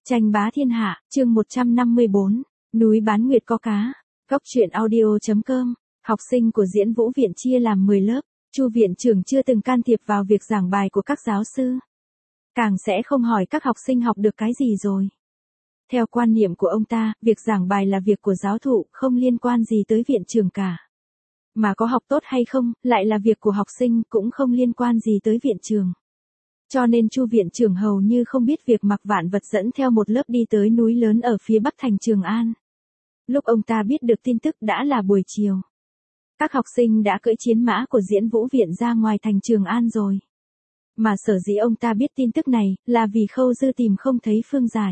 Tranh bá thiên hạ, chương 154, núi bán nguyệt có cá. Góc truyện audio.com. Học sinh của diễn vũ viện chia làm 10 lớp. Chu viện trưởng chưa từng can thiệp vào việc giảng bài của các giáo sư. Càng sẽ không hỏi các học sinh học được cái gì rồi. Theo quan niệm của ông ta, việc giảng bài là việc của giáo thụ, không liên quan gì tới viện trưởng cả. Mà có học tốt hay không, lại là việc của học sinh, cũng không liên quan gì tới viện trưởng. Cho nên Chu viện trưởng hầu như không biết việc Mạc Vạn Vật dẫn theo một lớp đi tới núi lớn ở phía bắc thành Trường An. Lúc ông ta biết được tin tức đã là buổi chiều. Các học sinh đã cưỡi chiến mã của diễn vũ viện ra ngoài thành Trường An rồi. Mà sở dĩ ông ta biết tin tức này, là vì Khâu Dư tìm không thấy Phương Giải.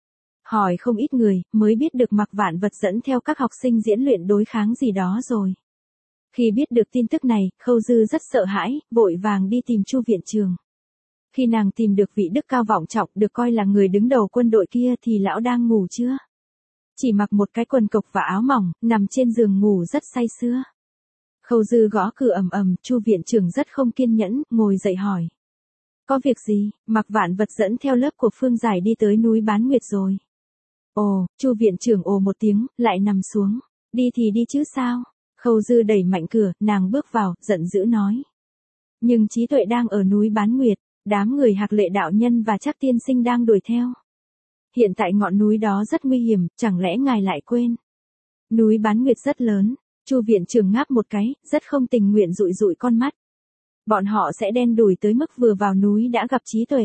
Hỏi không ít người, mới biết được Mạc Vạn Vật dẫn theo các học sinh diễn luyện đối kháng gì đó rồi. Khi biết được tin tức này, Khâu Dư rất sợ hãi, vội vàng đi tìm Chu viện trưởng. Khi nàng tìm được vị đức cao vọng trọng được coi là người đứng đầu quân đội kia thì lão đang ngủ chưa? Chỉ mặc một cái quần cộc và áo mỏng, nằm trên giường ngủ rất say sưa. Khâu Dư gõ cửa ầm ầm, Chu viện trưởng rất không kiên nhẫn, ngồi dậy hỏi. Có việc gì? Mạc Vạn Vật dẫn theo lớp của Phương Giải đi tới núi Bán Nguyệt rồi. Ồ, Chu viện trưởng ồ một tiếng, lại nằm xuống. Đi thì đi chứ sao? Khâu Dư đẩy mạnh cửa, nàng bước vào, giận dữ nói. Nhưng Trí Tuệ đang ở núi Bán Nguyệt. Đám người Hạc Lệ đạo nhân và Trác tiên sinh đang đuổi theo. Hiện tại ngọn núi đó rất nguy hiểm, chẳng lẽ ngài lại quên? Núi Bán Nguyệt rất lớn. Chu viện trưởng ngáp một cái, rất không tình nguyện dụi dụi con mắt. Bọn họ sẽ đen đủi tới mức vừa vào núi đã gặp Trí Tuệ.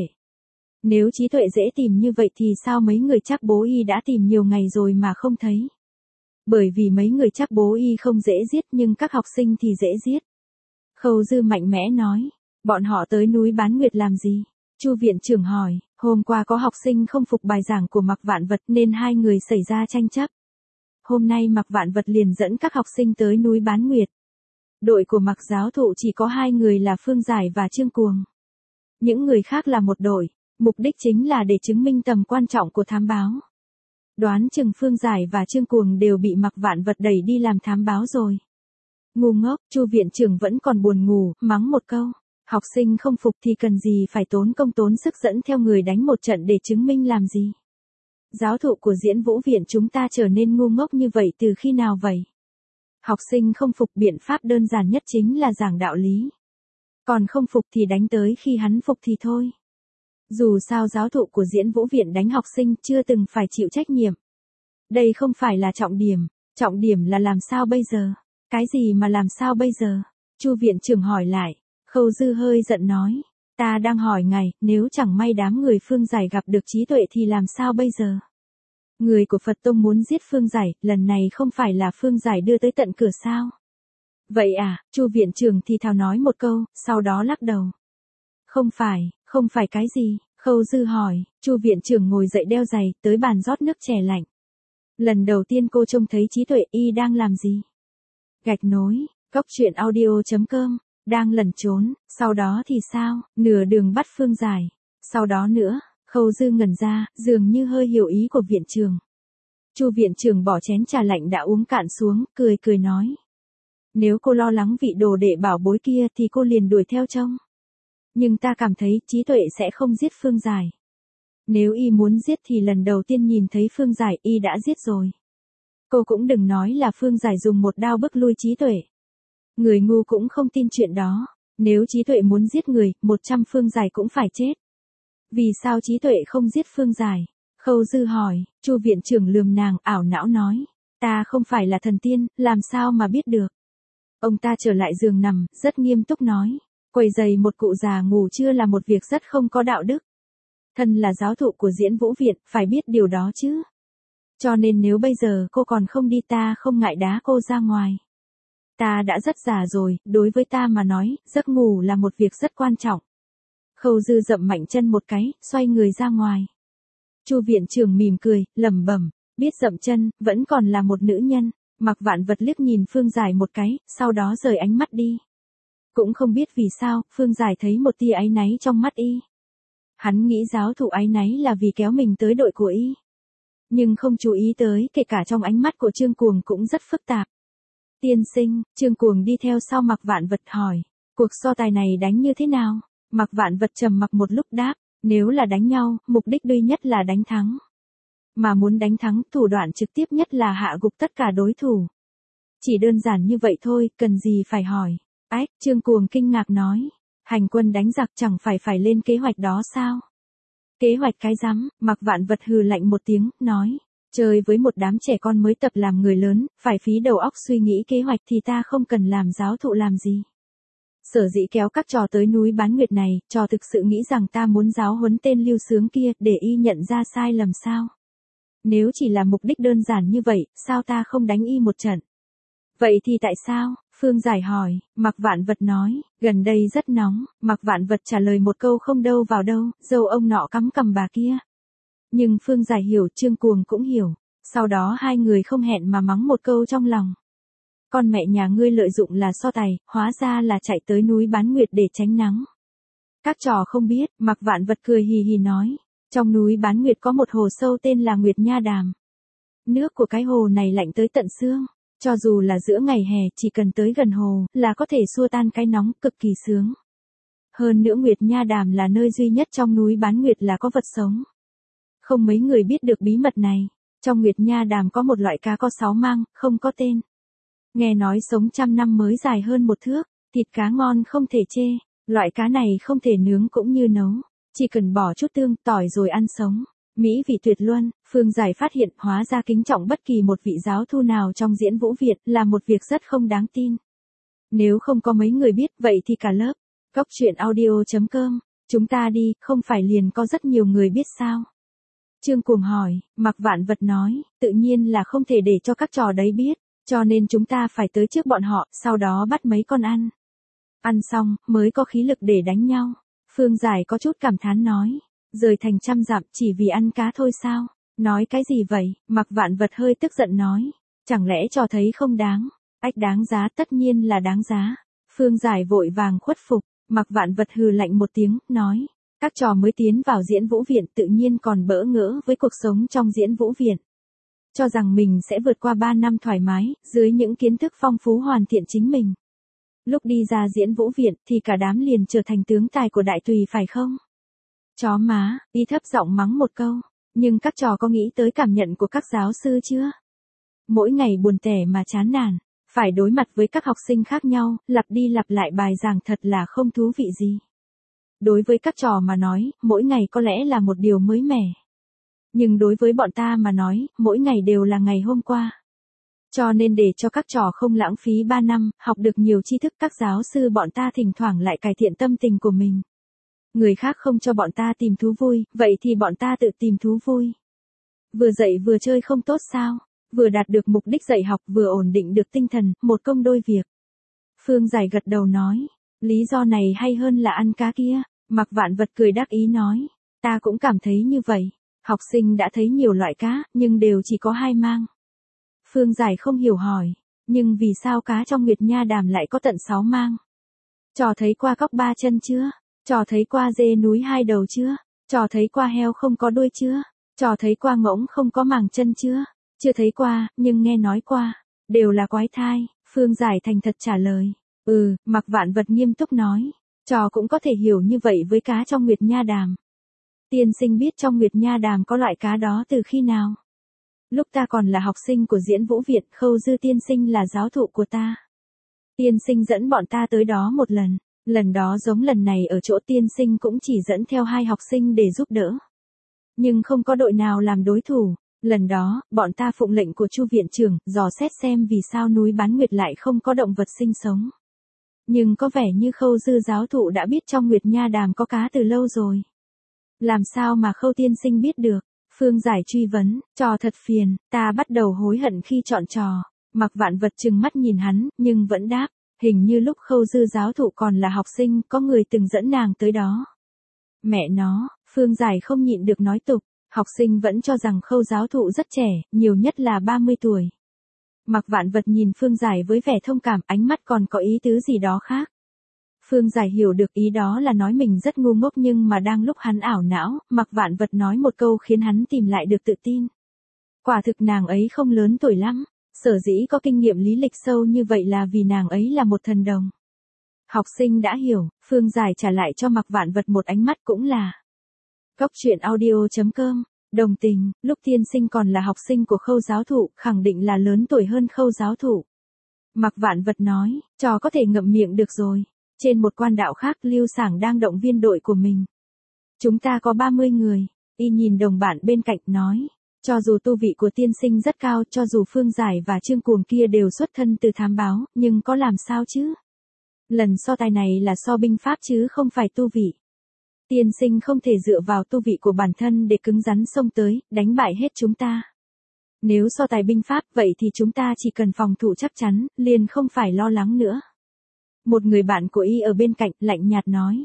Nếu Trí Tuệ dễ tìm như vậy thì sao mấy người Trác Bố Y đã tìm nhiều ngày rồi mà không thấy? Bởi vì mấy người Trác Bố Y không dễ giết nhưng các học sinh thì dễ giết. Khâu Dư mạnh mẽ nói. Bọn họ tới núi Bán Nguyệt làm gì? Chu viện trưởng hỏi, hôm qua có học sinh không phục bài giảng của Mạc Vạn Vật nên hai người xảy ra tranh chấp. Hôm nay Mạc Vạn Vật liền dẫn các học sinh tới núi Bán Nguyệt. Đội của Mạc giáo thụ chỉ có 2 người là Phương Giải và Trương Cuồng. Những người khác là một đội, mục đích chính là để chứng minh tầm quan trọng của thám báo. Đoán chừng Phương Giải và Trương Cuồng đều bị Mạc Vạn Vật đẩy đi làm thám báo rồi. Ngu ngốc, Chu viện trưởng vẫn còn buồn ngủ, mắng một câu. Học sinh không phục thì cần gì phải tốn công tốn sức dẫn theo người đánh một trận để chứng minh làm gì. Giáo thụ của diễn vũ viện chúng ta trở nên ngu ngốc như vậy từ khi nào vậy? Học sinh không phục biện pháp đơn giản nhất chính là giảng đạo lý. Còn không phục thì đánh tới khi hắn phục thì thôi. Dù sao giáo thụ của diễn vũ viện đánh học sinh chưa từng phải chịu trách nhiệm. Đây không phải là trọng điểm là làm sao bây giờ? Cái gì mà làm sao bây giờ? Chu viện trưởng hỏi lại. Khâu Dư hơi giận nói, ta đang hỏi ngài, nếu chẳng may đám người Phương Giải gặp được Trí Tuệ thì làm sao bây giờ? Người của Phật Tông muốn giết Phương Giải, lần này không phải là Phương Giải đưa tới tận cửa sao? Vậy à, Chu viện trưởng thì thào nói một câu, sau đó lắc đầu. Không phải cái gì? Khâu Dư hỏi, Chu viện trưởng ngồi dậy đeo giày, tới bàn rót nước chè lạnh. Lần đầu tiên cô trông thấy Trí Tuệ y đang làm gì? Gạch nối, góc truyện audio.com. Đang lẩn trốn, sau đó thì sao? Nửa đường bắt Phương Giải. Sau đó nữa, Khâu Dư ngẩn ra, dường như hơi hiểu ý của viện trưởng. Chu viện trưởng bỏ chén trà lạnh đã uống cạn xuống, cười nói. Nếu cô lo lắng vị đồ đệ bảo bối kia thì cô liền đuổi theo trông. Nhưng ta cảm thấy Trí Tuệ sẽ không giết Phương Giải. Nếu y muốn giết thì lần đầu tiên nhìn thấy Phương Giải y đã giết rồi. Cô cũng đừng nói là Phương Giải dùng một đao bức lui Trí Tuệ. Người ngu cũng không tin chuyện đó. Nếu Trí Tuệ muốn giết người, 100 Phương Giải cũng phải chết. Vì sao Trí Tuệ không giết Phương Giải? Khâu Dư hỏi, Chu viện trưởng lườm nàng, ảo não nói. Ta không phải là thần tiên, làm sao mà biết được? Ông ta trở lại giường nằm, rất nghiêm túc nói. Quầy giày một cụ già ngủ trưa là một việc rất không có đạo đức. Thân là giáo thụ của diễn vũ viện, phải biết điều đó chứ. Cho nên nếu bây giờ cô còn không đi ta không ngại đá cô ra ngoài. Ta đã rất già rồi, đối với ta mà nói, giấc ngủ là một việc rất quan trọng. Khâu Dư dậm mạnh chân một cái, xoay người ra ngoài. Chu viện trưởng mỉm cười, lẩm bẩm, biết dậm chân, vẫn còn là một nữ nhân. Mạc Vạn Vật liếc nhìn Phương Giải một cái, sau đó rời ánh mắt đi. Cũng không biết vì sao, Phương Giải thấy một tia áy náy trong mắt y. Hắn nghĩ giáo thụ áy náy là vì kéo mình tới đội của y. Nhưng không chú ý tới, kể cả trong ánh mắt của Trương Cuồng cũng rất phức tạp. Tiên sinh, Trương Cuồng đi theo sau Mạc Vạn Vật hỏi, cuộc so tài này đánh như thế nào? Mạc Vạn Vật trầm mặc một lúc đáp, nếu là đánh nhau, mục đích duy nhất là đánh thắng. mà muốn đánh thắng, thủ đoạn trực tiếp nhất là hạ gục tất cả đối thủ. Chỉ đơn giản như vậy thôi, cần gì phải hỏi. Ách, Trương Cuồng kinh ngạc nói. Hành quân đánh giặc chẳng phải lên kế hoạch đó sao? Kế hoạch cái rắm, Mạc Vạn Vật hừ lạnh một tiếng, nói. Chơi với một đám trẻ con mới tập làm người lớn, phải phí đầu óc suy nghĩ kế hoạch thì ta không cần làm giáo thụ làm gì. Sở dĩ kéo các trò tới núi Bán Nguyệt này, trò thực sự nghĩ rằng ta muốn giáo huấn tên Lưu Sướng kia để y nhận ra sai lầm sao? Nếu chỉ là mục đích đơn giản như vậy, sao ta không đánh y một trận? Vậy thì tại sao? Phương Giải hỏi. Mạc Vạn Vật nói, gần đây rất nóng. Mạc Vạn Vật trả lời một câu không đâu vào đâu, dâu ông nọ cắm cằm bà kia. Nhưng Phương Giải hiểu, Trương Cuồng cũng hiểu. Sau đó hai người không hẹn mà mắng một câu trong lòng. Con mẹ nhà ngươi lợi dụng là so tài, hóa ra là chạy tới núi Bán Nguyệt để tránh nắng. Các trò không biết, Mạc Vạn Vật cười hì hì nói. Trong núi Bán Nguyệt có một hồ sâu tên là Nguyệt Nha Đàm. Nước của cái hồ này lạnh tới tận xương. Cho dù là giữa ngày hè, chỉ cần tới gần hồ, là có thể xua tan cái nóng, cực kỳ sướng. Hơn nữa Nguyệt Nha Đàm là nơi duy nhất trong núi Bán Nguyệt là có vật sống. Không mấy người biết được bí mật này. Trong Nguyệt Nha Đàm có một loại cá có 6 mang, không có tên. Nghe nói sống 100 năm mới dài hơn 1 thước, thịt cá ngon không thể chê. Loại cá này không thể nướng cũng như nấu, chỉ cần bỏ chút tương, tỏi rồi ăn sống. Mỹ vị tuyệt luân. Phương Giải phát hiện hóa ra kính trọng bất kỳ một vị giáo thu nào trong diễn vũ Việt là một việc rất không đáng tin. Nếu không có mấy người biết vậy thì cả lớp. Cóc truyện audio.com, chúng ta đi, không phải liền có rất nhiều người biết sao? Trương Cuồng hỏi. Mạc Vạn Vật nói, tự nhiên là không thể để cho các trò đấy biết, cho nên chúng ta phải tới trước bọn họ, sau đó bắt mấy con ăn. Ăn xong, mới có khí lực để đánh nhau. Phương Giải có chút cảm thán nói. Rời thành 100 dặm chỉ vì ăn cá thôi sao? Nói cái gì vậy? Mạc Vạn Vật hơi tức giận nói. Chẳng lẽ trò thấy không đáng? Ách, đáng giá, tất nhiên là đáng giá. Phương Giải vội vàng khuất phục. Mạc Vạn Vật hừ lạnh một tiếng, nói. Các trò mới tiến vào diễn vũ viện tự nhiên còn bỡ ngỡ với cuộc sống trong diễn vũ viện. Cho rằng mình sẽ vượt qua 3 năm thoải mái, dưới những kiến thức phong phú hoàn thiện chính mình. Lúc đi ra diễn vũ viện thì cả đám liền trở thành tướng tài của đại tùy phải không? Chó má, y thấp giọng mắng một câu. Nhưng các trò có nghĩ tới cảm nhận của các giáo sư chưa? Mỗi ngày buồn tẻ mà chán nản, phải đối mặt với các học sinh khác nhau, lặp đi lặp lại bài giảng thật là không thú vị gì. Đối với các trò mà nói, mỗi ngày có lẽ là một điều mới mẻ. Nhưng đối với bọn ta mà nói, mỗi ngày đều là ngày hôm qua. Cho nên để cho các trò không lãng phí 3 năm, học được nhiều tri thức, các giáo sư bọn ta thỉnh thoảng lại cải thiện tâm tình của mình. Người khác không cho bọn ta tìm thú vui, vậy thì bọn ta tự tìm thú vui. Vừa dạy vừa chơi không tốt sao? Vừa đạt được mục đích dạy học vừa ổn định được tinh thần, một công đôi việc. Phương Giải gật đầu nói. Lý do này hay hơn là ăn cá kia. Mạc Vạn Vật cười đắc ý nói. Ta cũng cảm thấy như vậy. Học sinh đã thấy nhiều loại cá, nhưng đều chỉ có 2 mang. Phương Giải không hiểu hỏi. Nhưng vì sao cá trong Nguyệt Nha Đàm lại có tận 6 mang? Trò thấy qua cóc 3 chân chưa? Trò thấy qua dê núi 2 đầu chưa? Trò thấy qua heo không có đuôi chưa? Trò thấy qua ngỗng không có màng chân chưa? Chưa thấy qua, nhưng nghe nói qua. Đều là quái thai. Phương Giải thành thật trả lời. Mạc Vạn Vật nghiêm túc nói. Trò cũng có thể hiểu như vậy với cá trong Nguyệt Nha Đàm. Tiên sinh biết trong Nguyệt Nha Đàm có loại cá đó từ khi nào? Lúc ta còn là học sinh của diễn vũ viện, Khâu Dư tiên sinh là giáo thụ của ta. Tiên sinh dẫn bọn ta tới đó một lần. Lần đó giống lần này ở chỗ tiên sinh cũng chỉ dẫn theo 2 học sinh để giúp đỡ. Nhưng không có đội nào làm đối thủ. Lần đó, bọn ta phụng lệnh của Chu viện trưởng, dò xét xem vì sao núi Bán Nguyệt lại không có động vật sinh sống. Nhưng có vẻ như Khâu Dư giáo thụ đã biết trong Nguyệt Nha Đàm có cá từ lâu rồi. Làm sao mà Khâu tiên sinh biết được? Phương Giải truy vấn. Trò thật phiền, ta bắt đầu hối hận khi chọn trò. Mạc Vạn Vật trừng mắt nhìn hắn, nhưng vẫn đáp. Hình như lúc Khâu Dư giáo thụ còn là học sinh, có người từng dẫn nàng tới đó. Mẹ nó, Phương Giải không nhịn được nói tục. Học sinh vẫn cho rằng Khâu giáo thụ rất trẻ, nhiều nhất là 30 tuổi. Mạc Vạn Vật nhìn Phương Giải với vẻ thông cảm, ánh mắt còn có ý tứ gì đó khác. Phương Giải hiểu được ý đó là nói mình rất ngu ngốc, nhưng mà đang lúc hắn ảo não, Mạc Vạn Vật nói một câu khiến hắn tìm lại được tự tin. Quả thực nàng ấy không lớn tuổi lắm, sở dĩ có kinh nghiệm lý lịch sâu như vậy là vì nàng ấy là một thần đồng. Học sinh đã hiểu, Phương Giải trả lại cho Mạc Vạn Vật một ánh mắt cũng là. Cóc truyện audio.com Đồng tình, lúc tiên sinh còn là học sinh của Khâu giáo thụ, khẳng định là lớn tuổi hơn Khâu giáo thụ. Mạc Vạn Vật nói, trò có thể ngậm miệng được rồi. Trên một quan đạo khác Lưu Sảng đang động viên đội của mình. Chúng ta có 30 người, y nhìn đồng bạn bên cạnh nói. Cho dù tu vị của tiên sinh rất cao, cho dù Phương Giải và Trương Cuồng kia đều xuất thân từ thám báo, nhưng có làm sao chứ? Lần so tài này là so binh pháp chứ không phải tu vị. Tiên sinh không thể dựa vào tu vị của bản thân để cứng rắn xông tới, đánh bại hết chúng ta. Nếu so tài binh pháp vậy thì chúng ta chỉ cần phòng thủ chắc chắn, liền không phải lo lắng nữa. Một người bạn của y ở bên cạnh lạnh nhạt nói.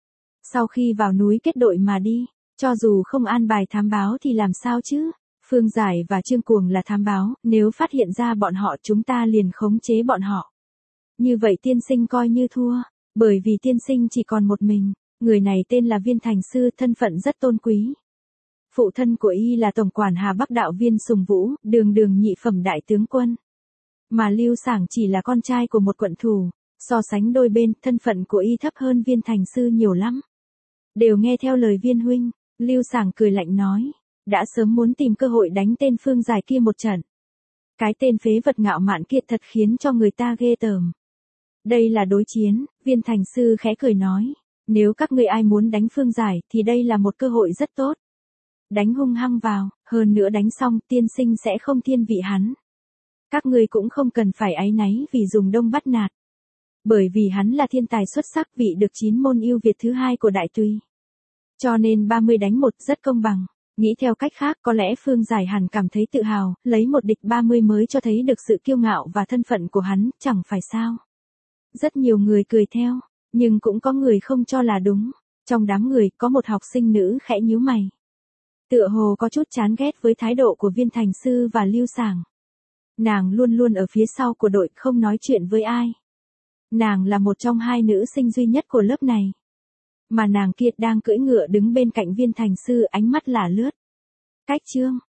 Sau khi vào núi kết đội mà đi, cho dù không an bài thám báo thì làm sao chứ? Phương Giải và Trương Cuồng là thám báo, nếu phát hiện ra bọn họ chúng ta liền khống chế bọn họ. Như vậy tiên sinh coi như thua, bởi vì tiên sinh chỉ còn một mình, người này tên là Viên Thành Sư, thân phận rất tôn quý. Phụ thân của y là tổng quản Hà Bắc đạo Viên Sùng Vũ, đường nhị phẩm đại tướng quân. Mà Lưu Sảng chỉ là con trai của một quận thủ, so sánh đôi bên, thân phận của y thấp hơn Viên Thành Sư nhiều lắm. Đều nghe theo lời Viên huynh, Lưu Sảng cười lạnh nói, đã sớm muốn tìm cơ hội đánh tên Phương Giải kia một trận. Cái tên phế vật ngạo mạn kia thật khiến cho người ta ghê tởm. Đây là đối chiến, Viên Thành Sư khẽ cười nói, nếu các ngươi ai muốn đánh Phương Giải thì đây là một cơ hội rất tốt. Đánh hung hăng vào, hơn nữa đánh xong tiên sinh sẽ không thiên vị hắn. Các ngươi cũng không cần phải áy náy vì dùng đông bắt nạt. Bởi vì hắn là thiên tài xuất sắc, vị được 9 môn ưu việt thứ 2 của Đại Tùy. Cho nên 30 đánh 1 rất công bằng. Nghĩ theo cách khác có lẽ Phương Giải hẳn cảm thấy tự hào, lấy một địch 30 mới cho thấy được sự kiêu ngạo và thân phận của hắn, chẳng phải sao. Rất nhiều người cười theo, nhưng cũng có người không cho là đúng. Trong đám người có một học sinh nữ khẽ nhíu mày. Tựa hồ có chút chán ghét với thái độ của Viên Thành Sư và Lưu Sảng. Nàng luôn luôn ở phía sau của đội, không nói chuyện với ai. Nàng là một trong 2 nữ sinh duy nhất của lớp này. Mà nàng kia đang cưỡi ngựa đứng bên cạnh Viên Thành Sư, ánh mắt lả lướt. Cách chương